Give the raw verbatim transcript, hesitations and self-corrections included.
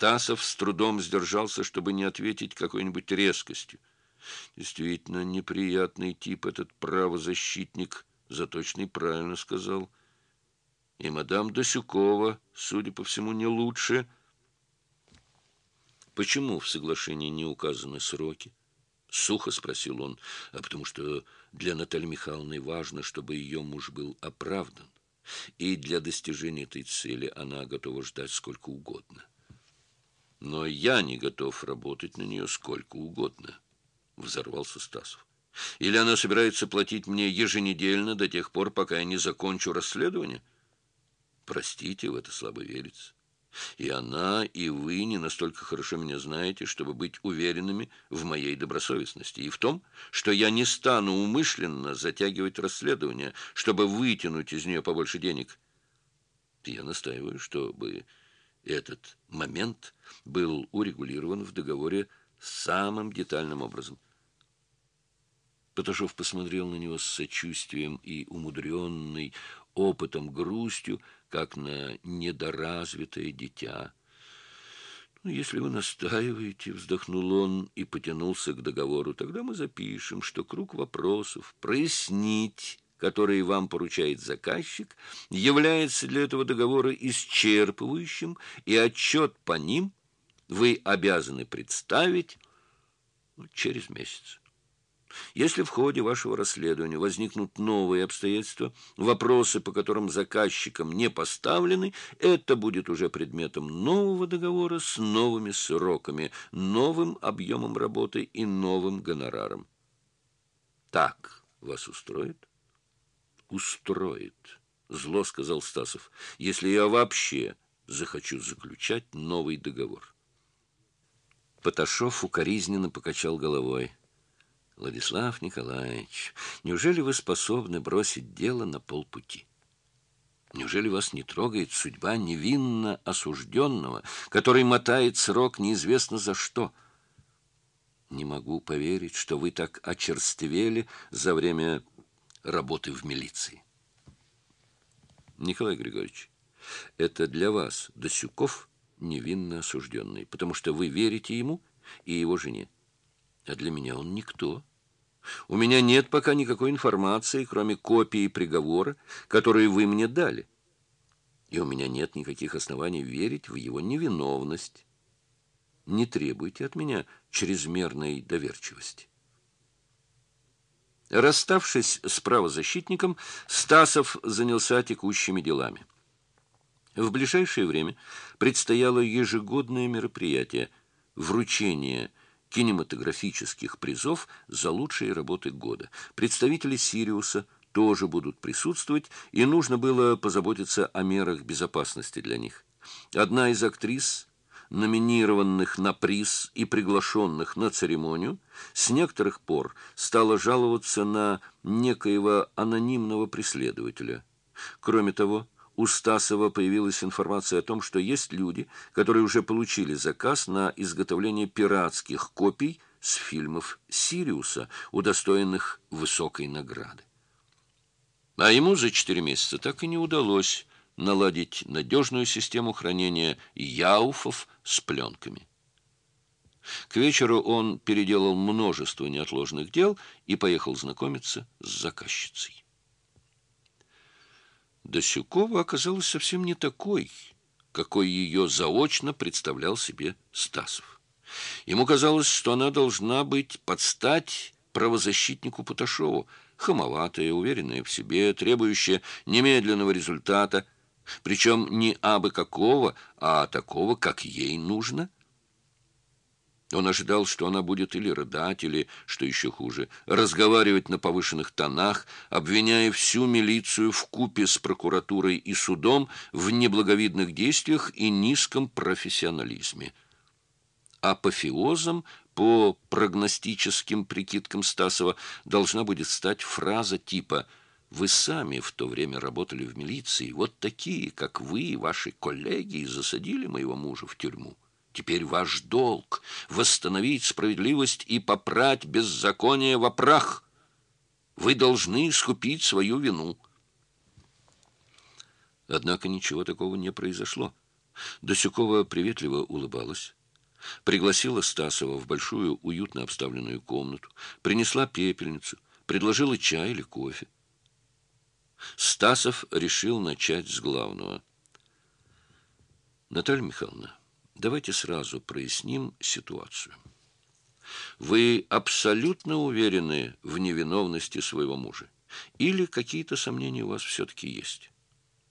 Стасов с трудом сдержался, чтобы не ответить какой-нибудь резкостью. Действительно неприятный тип этот правозащитник, Заточный правильно сказал. И мадам Досюкова, судя по всему, не лучше. Почему в соглашении не указаны сроки? Сухо спросил он. А потому что для Натальи Михайловны важно, чтобы ее муж был оправдан. И для достижения этой цели она готова ждать сколько угодно. Но я не готов работать на нее сколько угодно, взорвался Стасов. Или она собирается платить мне еженедельно до тех пор, пока я не закончу расследование? Простите, в это слабо верится. И она, и вы не настолько хорошо меня знаете, чтобы быть уверенными в моей добросовестности и в том, что я не стану умышленно затягивать расследование, чтобы вытянуть из нее побольше денег. Я настаиваю, чтобы этот момент был урегулирован в договоре самым детальным образом. Паташов посмотрел на него с сочувствием и умудренной опытом грустью, как на недоразвитое дитя. «Ну, если вы настаиваете, — вздохнул он и потянулся к договору, — тогда мы запишем, что круг вопросов прояснить, которые вам поручает заказчик, является для этого договора исчерпывающим, и отчет по ним вы обязаны представить через месяц. Если в ходе вашего расследования возникнут новые обстоятельства, вопросы, по которым заказчиком не поставлены, это будет уже предметом нового договора с новыми сроками, новым объемом работы и новым гонораром. Так вас устроит? Устроит, зло сказал Стасов, если я вообще захочу заключать новый договор. Паташов укоризненно покачал головой. Владислав Николаевич, неужели вы способны бросить дело на полпути? Неужели вас не трогает судьба невинно осужденного, который мотает срок неизвестно за что? Не могу поверить, что вы так очерствели за время работы в милиции. Николай Григорьевич, это для вас Досюков невинно осужденный, потому что вы верите ему и его жене. А для меня он никто. У меня нет пока никакой информации, кроме копии приговора, которую вы мне дали. И у меня нет никаких оснований верить в его невиновность. Не требуйте от меня чрезмерной доверчивости. Расставшись с правозащитником, Стасов занялся текущими делами. В ближайшее время предстояло ежегодное мероприятие – вручение кинематографических призов за лучшие работы года. Представители «Сириуса» тоже будут присутствовать, и нужно было позаботиться о мерах безопасности для них. Одна из актрис, номинированных на приз и приглашенных на церемонию, с некоторых пор стала жаловаться на некоего анонимного преследователя. Кроме того, у Стасова появилась информация о том, что есть люди, которые уже получили заказ на изготовление пиратских копий с фильмов «Сириуса», удостоенных высокой награды. А ему за четыре месяца так и не удалось наладить надежную систему хранения яуфов с пленками. К вечеру он переделал множество неотложных дел и поехал знакомиться с заказчицей. Досюкова оказалась совсем не такой, какой ее заочно представлял себе Стасов. Ему казалось, что она должна быть под стать правозащитнику Паташову, хамоватая, уверенная в себе, требующая немедленного результата, причем не абы какого, а такого, как ей нужно. Он ожидал, что она будет или рыдать, или, что еще хуже, разговаривать на повышенных тонах, обвиняя всю милицию вкупе с прокуратурой и судом в неблаговидных действиях и низком профессионализме. Апофеозом, по прогностическим прикидкам Стасова, должна будет стать фраза типа «Вы сами в то время работали в милиции, вот такие, как вы и ваши коллеги, засадили моего мужа в тюрьму. Теперь ваш долг — восстановить справедливость и попрать беззаконие во прах. Вы должны искупить свою вину». Однако ничего такого не произошло. Досюкова приветливо улыбалась, пригласила Стасова в большую уютно обставленную комнату, принесла пепельницу, предложила чай или кофе. Стасов решил начать с главного. Наталья Михайловна, давайте сразу проясним ситуацию. Вы абсолютно уверены в невиновности своего мужа? Или какие-то сомнения у вас все-таки есть?